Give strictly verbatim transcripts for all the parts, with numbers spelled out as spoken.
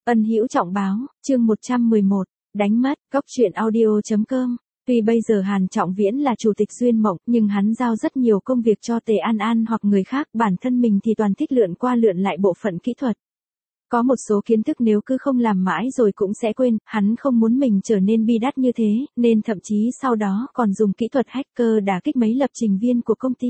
Ân Hữu Trọng báo, chương một trăm mười một, đánh mất, góc truyện audio chấm com. Tuy bây giờ Hàn Trọng Viễn là chủ tịch Duyên Mộng, nhưng hắn giao rất nhiều công việc cho Tề An An hoặc người khác, bản thân mình thì toàn thích lượn qua lượn lại bộ phận kỹ thuật. Có một số kiến thức nếu cứ không làm mãi rồi cũng sẽ quên, hắn không muốn mình trở nên bi đát như thế, nên thậm chí sau đó còn dùng kỹ thuật hacker đả kích mấy lập trình viên của công ty.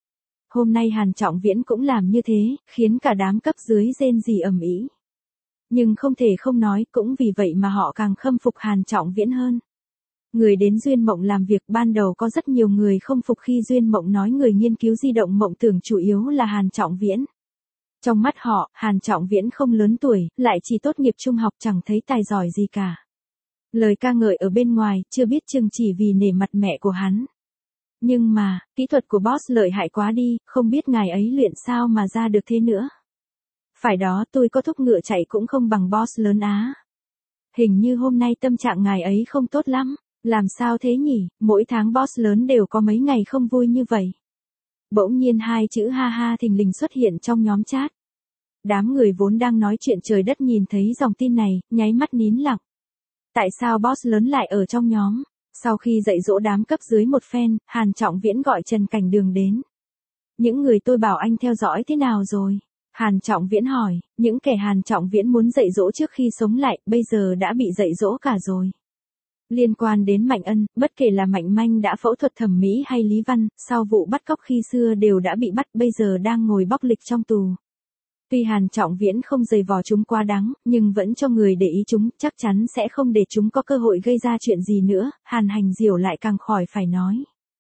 Hôm nay Hàn Trọng Viễn cũng làm như thế, khiến cả đám cấp dưới rên rỉ ầm ĩ. Nhưng không thể không nói, cũng vì vậy mà họ càng khâm phục Hàn Trọng Viễn hơn. Người đến Duyên Mộng làm việc, ban đầu có rất nhiều người không phục khi Duyên Mộng nói người nghiên cứu di động mộng tưởng chủ yếu là Hàn Trọng Viễn. Trong mắt họ, Hàn Trọng Viễn không lớn tuổi, lại chỉ tốt nghiệp trung học, chẳng thấy tài giỏi gì cả. Lời ca ngợi ở bên ngoài, chưa biết chừng chỉ vì nể mặt mẹ của hắn. Nhưng mà, kỹ thuật của boss lợi hại quá đi, không biết ngài ấy luyện sao mà ra được thế nữa. Phải đó, tôi có thúc ngựa chạy cũng không bằng boss lớn Á. Hình như hôm nay tâm trạng ngài ấy không tốt lắm. Làm sao thế nhỉ, mỗi tháng boss lớn đều có mấy ngày không vui như vậy. Bỗng nhiên hai chữ ha ha thình lình xuất hiện trong nhóm chat. Đám người vốn đang nói chuyện trời đất nhìn thấy dòng tin này, nháy mắt nín lặng. Tại sao boss lớn lại ở trong nhóm? Sau khi dạy dỗ đám cấp dưới một phen, Hàn Trọng Viễn gọi Trần Cảnh Đường đến. Những người tôi bảo anh theo dõi thế nào rồi? Hàn Trọng Viễn hỏi, những kẻ Hàn Trọng Viễn muốn dạy dỗ trước khi sống lại, bây giờ đã bị dạy dỗ cả rồi. Liên quan đến Mạnh Ân, bất kể là Mạnh Manh đã phẫu thuật thẩm mỹ hay Lý Văn, sau vụ bắt cóc khi xưa đều đã bị bắt, bây giờ đang ngồi bóc lịch trong tù. Tuy Hàn Trọng Viễn không giày vò chúng quá đáng, nhưng vẫn cho người để ý chúng, chắc chắn sẽ không để chúng có cơ hội gây ra chuyện gì nữa, Hàn Hành Diểu lại càng khỏi phải nói.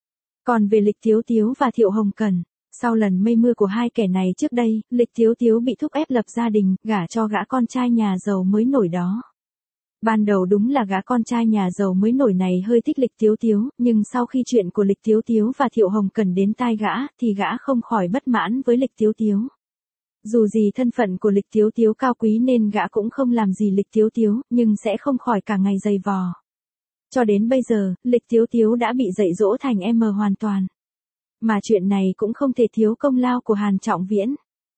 Còn về Lịch Tiếu Tiếu và Thiệu Hồng Cẩn, sau lần mây mưa của hai kẻ này trước đây, Lịch Tiếu Tiếu bị thúc ép lập gia đình, gả cho gã con trai nhà giàu mới nổi đó. Ban đầu đúng là gã con trai nhà giàu mới nổi này hơi thích Lịch Tiếu Tiếu, nhưng sau khi chuyện của Lịch Tiếu Tiếu và Thiệu Hồng Cẩn đến tai gã, thì gã không khỏi bất mãn với Lịch Tiếu Tiếu. Dù gì thân phận của Lịch Tiếu Tiếu cao quý nên gã cũng không làm gì Lịch Tiếu Tiếu, nhưng sẽ không khỏi cả ngày giày vò. Cho đến bây giờ, Lịch Tiếu Tiếu đã bị dạy dỗ thành em hoàn toàn. Mà chuyện này cũng không thể thiếu công lao của Hàn Trọng Viễn.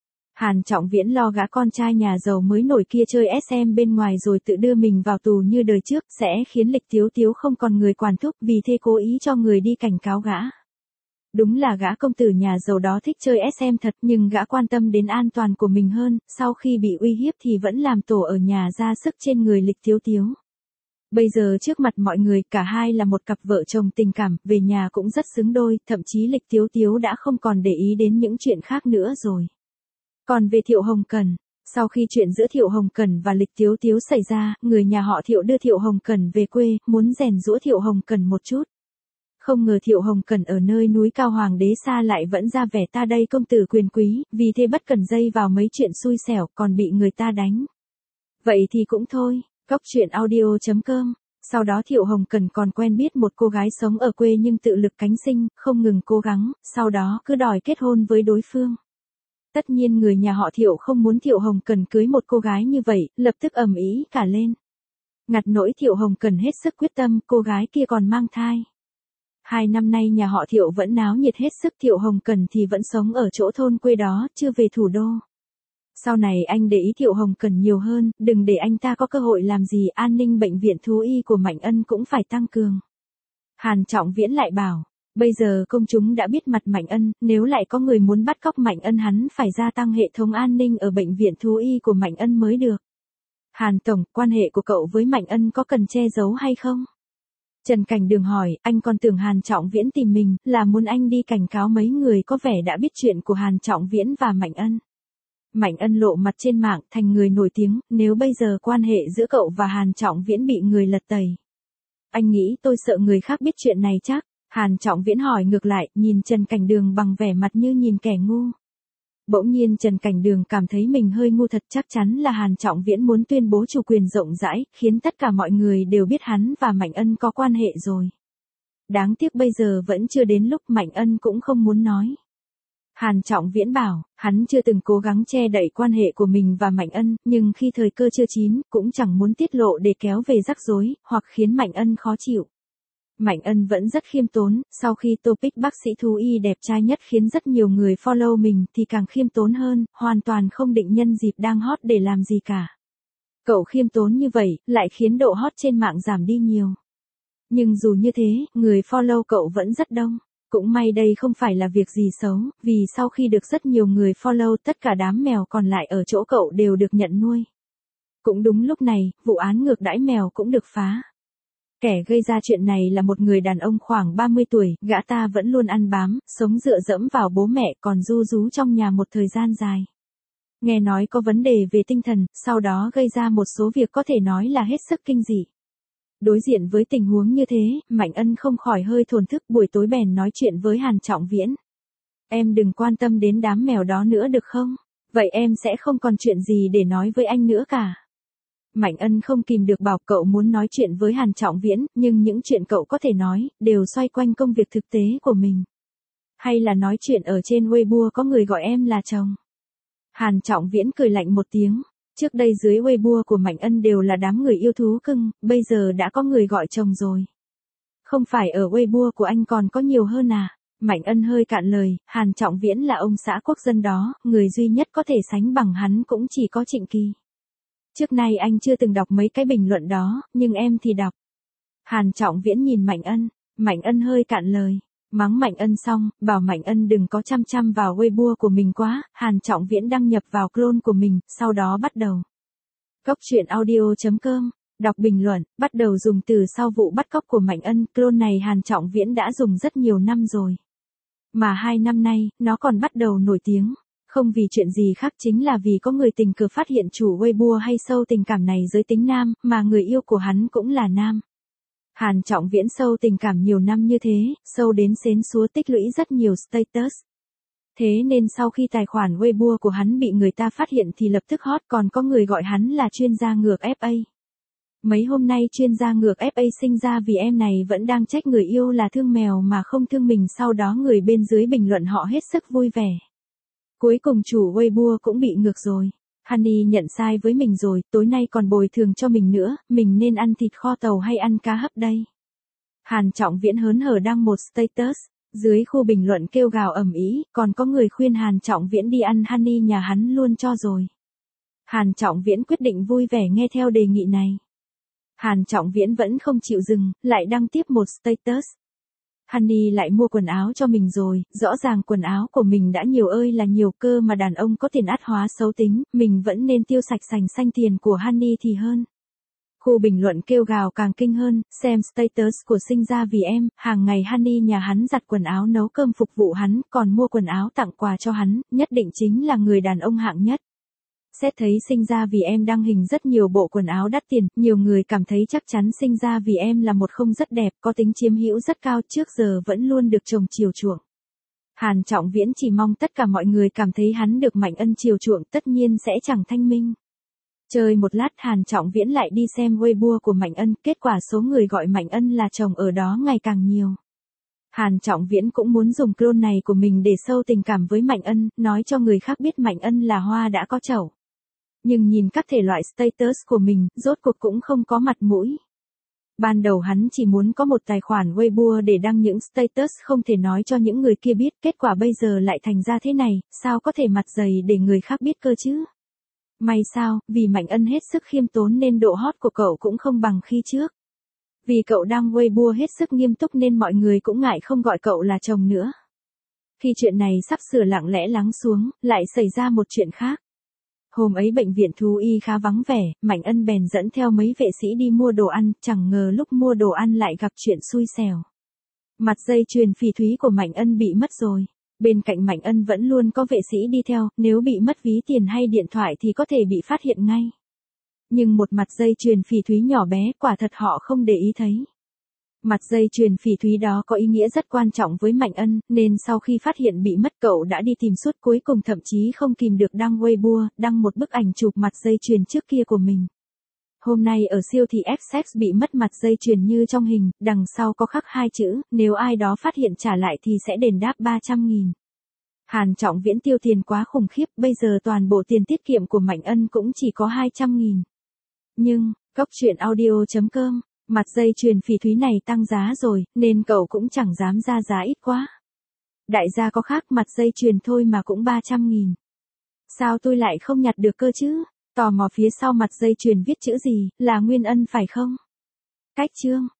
Hàn Trọng Viễn lo gã con trai nhà giàu mới nổi kia chơi ét em bên ngoài rồi tự đưa mình vào tù như đời trước, sẽ khiến Lịch Tiếu Tiếu không còn người quản thúc, vì thế cố ý cho người đi cảnh cáo gã. Đúng là gã công tử nhà giàu đó thích chơi ét em thật, nhưng gã quan tâm đến an toàn của mình hơn, sau khi bị uy hiếp thì vẫn làm tổ ở nhà ra sức trên người Lịch Tiếu Tiếu. Bây giờ trước mặt mọi người, cả hai là một cặp vợ chồng tình cảm, về nhà cũng rất xứng đôi, thậm chí Lịch Tiếu Tiếu đã không còn để ý đến những chuyện khác nữa rồi. Còn về Thiệu Hồng Cẩn, sau khi chuyện giữa Thiệu Hồng Cẩn và Lịch Tiếu Tiếu xảy ra, người nhà họ Thiệu đưa Thiệu Hồng Cẩn về quê, muốn rèn giũa Thiệu Hồng Cẩn một chút. Không ngờ Thiệu Hồng Cẩn ở nơi núi cao hoàng đế xa lại vẫn ra vẻ ta đây công tử quyền quý, vì thế bất cần dây vào mấy chuyện xui xẻo, còn bị người ta đánh. Vậy thì cũng thôi, góc truyện audio chấm com. Sau đó Thiệu Hồng Cẩn còn quen biết một cô gái sống ở quê nhưng tự lực cánh sinh, không ngừng cố gắng, sau đó cứ đòi kết hôn với đối phương. Tất nhiên người nhà họ Thiệu không muốn Thiệu Hồng Cẩn cưới một cô gái như vậy, lập tức ầm ĩ cả lên. Ngặt nỗi Thiệu Hồng Cẩn hết sức quyết tâm, cô gái kia còn mang thai. Hai năm nay nhà họ Thiệu vẫn náo nhiệt hết sức, Thiệu Hồng Cẩn thì vẫn sống ở chỗ thôn quê đó, chưa về thủ đô. Sau này anh để ý Thiệu Hồng Cẩn nhiều hơn, đừng để anh ta có cơ hội làm gì, an ninh bệnh viện thú y của Mạnh Ân cũng phải tăng cường. Hàn Trọng Viễn lại bảo, bây giờ công chúng đã biết mặt Mạnh Ân, nếu lại có người muốn bắt cóc Mạnh Ân hắn phải gia tăng hệ thống an ninh ở bệnh viện thú y của Mạnh Ân mới được. Hàn Tổng, quan hệ của cậu với Mạnh Ân có cần che giấu hay không? Trần Cảnh Đường hỏi, anh còn tưởng Hàn Trọng Viễn tìm mình, là muốn anh đi cảnh cáo mấy người có vẻ đã biết chuyện của Hàn Trọng Viễn và Mạnh Ân. Mạnh Ân lộ mặt trên mạng, thành người nổi tiếng, nếu bây giờ quan hệ giữa cậu và Hàn Trọng Viễn bị người lật tẩy. Anh nghĩ tôi sợ người khác biết chuyện này chắc? Hàn Trọng Viễn hỏi ngược lại, nhìn Trần Cảnh Đường bằng vẻ mặt như nhìn kẻ ngu. Bỗng nhiên Trần Cảnh Đường cảm thấy mình hơi ngu thật, chắc chắn là Hàn Trọng Viễn muốn tuyên bố chủ quyền rộng rãi, khiến tất cả mọi người đều biết hắn và Mạnh Ân có quan hệ rồi. Đáng tiếc bây giờ vẫn chưa đến lúc, Mạnh Ân cũng không muốn nói. Hàn Trọng Viễn bảo, hắn chưa từng cố gắng che đậy quan hệ của mình và Mạnh Ân, nhưng khi thời cơ chưa chín, cũng chẳng muốn tiết lộ để kéo về rắc rối, hoặc khiến Mạnh Ân khó chịu. Mạnh Ân vẫn rất khiêm tốn, sau khi topic bác sĩ thú y đẹp trai nhất khiến rất nhiều người follow mình thì càng khiêm tốn hơn, hoàn toàn không định nhân dịp đang hot để làm gì cả. Cậu khiêm tốn như vậy, lại khiến độ hot trên mạng giảm đi nhiều. Nhưng dù như thế, người follow cậu vẫn rất đông. Cũng may đây không phải là việc gì xấu, vì sau khi được rất nhiều người follow, tất cả đám mèo còn lại ở chỗ cậu đều được nhận nuôi. Cũng đúng lúc này, vụ án ngược đãi mèo cũng được phá. Kẻ gây ra chuyện này là một người đàn ông khoảng ba mươi tuổi, gã ta vẫn luôn ăn bám, sống dựa dẫm vào bố mẹ, còn ru rú trong nhà một thời gian dài. Nghe nói có vấn đề về tinh thần, sau đó gây ra một số việc có thể nói là hết sức kinh dị. Đối diện với tình huống như thế, Mạnh Ân không khỏi hơi thổn thức, buổi tối bèn nói chuyện với Hàn Trọng Viễn. Em đừng quan tâm đến đám mèo đó nữa được không? Vậy em sẽ không còn chuyện gì để nói với anh nữa cả. Mạnh Ân không kìm được bảo cậu muốn nói chuyện với Hàn Trọng Viễn, nhưng những chuyện cậu có thể nói, đều xoay quanh công việc thực tế của mình. Hay là nói chuyện ở trên Weibo có người gọi em là chồng. Hàn Trọng Viễn cười lạnh một tiếng. Trước đây dưới Weibo của Mạnh Ân đều là đám người yêu thú cưng, bây giờ đã có người gọi chồng rồi. Không phải ở Weibo của anh còn có nhiều hơn à? Mạnh Ân hơi cạn lời, Hàn Trọng Viễn là ông xã quốc dân đó, người duy nhất có thể sánh bằng hắn cũng chỉ có Trịnh Kỳ. Trước nay anh chưa từng đọc mấy cái bình luận đó, nhưng em thì đọc. Hàn Trọng Viễn nhìn Mạnh Ân, Mạnh Ân hơi cạn lời. Mắng Mạnh Ân xong, bảo Mạnh Ân đừng có chăm chăm vào Weibo của mình quá, Hàn Trọng Viễn đăng nhập vào clone của mình, sau đó bắt đầu. Cốc truyện audio chấm com, đọc bình luận, bắt đầu dùng từ sau vụ bắt cóc của Mạnh Ân, clone này Hàn Trọng Viễn đã dùng rất nhiều năm rồi. Mà hai năm nay, nó còn bắt đầu nổi tiếng. Không vì chuyện gì khác, chính là vì có người tình cờ phát hiện chủ Weibo hay sâu tình cảm này giới tính nam, mà người yêu của hắn cũng là nam. Hàn Trọng Viễn sâu tình cảm nhiều năm như thế, sâu đến xến xúa tích lũy rất nhiều status. Thế nên sau khi tài khoản Weibo của hắn bị người ta phát hiện thì lập tức hot, còn có người gọi hắn là chuyên gia ngược ép a. Mấy hôm nay chuyên gia ngược ép a sinh ra vì em này vẫn đang trách người yêu là thương mèo mà không thương mình, sau đó người bên dưới bình luận họ hết sức vui vẻ. Cuối cùng chủ Weibo cũng bị ngược rồi. Honey nhận sai với mình rồi, tối nay còn bồi thường cho mình nữa, mình nên ăn thịt kho tàu hay ăn cá hấp đây? Hàn Trọng Viễn hớn hở đăng một status, dưới khu bình luận kêu gào ầm ĩ, còn có người khuyên Hàn Trọng Viễn đi ăn honey nhà hắn luôn cho rồi. Hàn Trọng Viễn quyết định vui vẻ nghe theo đề nghị này. Hàn Trọng Viễn vẫn không chịu dừng, lại đăng tiếp một status. Honey lại mua quần áo cho mình rồi, rõ ràng quần áo của mình đã nhiều ơi là nhiều cơ mà đàn ông có tiền át hóa xấu tính, mình vẫn nên tiêu sạch sành xanh tiền của Honey thì hơn. Khu bình luận kêu gào càng kinh hơn, xem status của sinh ra vì em, hàng ngày Honey nhà hắn giặt quần áo nấu cơm phục vụ hắn, còn mua quần áo tặng quà cho hắn, nhất định chính là người đàn ông hạng nhất. Xét thấy sinh ra vì em đăng hình rất nhiều bộ quần áo đắt tiền, nhiều người cảm thấy chắc chắn sinh ra vì em là một không rất đẹp, có tính chiếm hữu rất cao, trước giờ vẫn luôn được chồng chiều chuộng. Hàn Trọng Viễn chỉ mong tất cả mọi người cảm thấy hắn được Mạnh Ân chiều chuộng, tất nhiên sẽ chẳng thanh minh. Chơi một lát Hàn Trọng Viễn lại đi xem Weibo của Mạnh Ân, kết quả số người gọi Mạnh Ân là chồng ở đó ngày càng nhiều. Hàn Trọng Viễn cũng muốn dùng clone này của mình để sâu tình cảm với Mạnh Ân, nói cho người khác biết Mạnh Ân là hoa đã có chậu. Nhưng nhìn các thể loại status của mình, rốt cuộc cũng không có mặt mũi. Ban đầu hắn chỉ muốn có một tài khoản Weibo để đăng những status không thể nói cho những người kia biết, kết quả bây giờ lại thành ra thế này, sao có thể mặt dày để người khác biết cơ chứ? May sao, vì Mạnh Ân hết sức khiêm tốn nên độ hot của cậu cũng không bằng khi trước. Vì cậu đăng Weibo hết sức nghiêm túc nên mọi người cũng ngại không gọi cậu là chồng nữa. Khi chuyện này sắp sửa lặng lẽ lắng xuống, lại xảy ra một chuyện khác. Hôm ấy bệnh viện thú y khá vắng vẻ, Mạnh Ân bèn dẫn theo mấy vệ sĩ đi mua đồ ăn, chẳng ngờ lúc mua đồ ăn lại gặp chuyện xui xẻo. Mặt dây chuyền phỉ thúy của Mạnh Ân bị mất rồi. Bên cạnh Mạnh Ân vẫn luôn có vệ sĩ đi theo, nếu bị mất ví tiền hay điện thoại thì có thể bị phát hiện ngay. Nhưng một mặt dây chuyền phỉ thúy nhỏ bé, quả thật họ không để ý thấy. Mặt dây chuyền phỉ thúy đó có ý nghĩa rất quan trọng với Mạnh Ân, nên sau khi phát hiện bị mất cậu đã đi tìm suốt, cuối cùng thậm chí không kìm được đăng Weibo, đăng một bức ảnh chụp mặt dây chuyền trước kia của mình. Hôm nay ở siêu thị Essex bị mất mặt dây chuyền như trong hình, đằng sau có khắc hai chữ, nếu ai đó phát hiện trả lại thì sẽ đền đáp ba trăm nghìn. Hàn Trọng Viễn tiêu tiền quá khủng khiếp, bây giờ toàn bộ tiền tiết kiệm của Mạnh Ân cũng chỉ có hai trăm nghìn. Nhưng, cốc truyện audio chấm com, mặt dây chuyền phỉ thúy này tăng giá rồi, nên cậu cũng chẳng dám ra giá ít quá. Đại gia có khác, mặt dây chuyền thôi mà cũng ba trăm nghìn. Sao tôi lại không nhặt được cơ chứ? Tò mò phía sau mặt dây chuyền viết chữ gì, là Nguyên Ân phải không? Cách chương.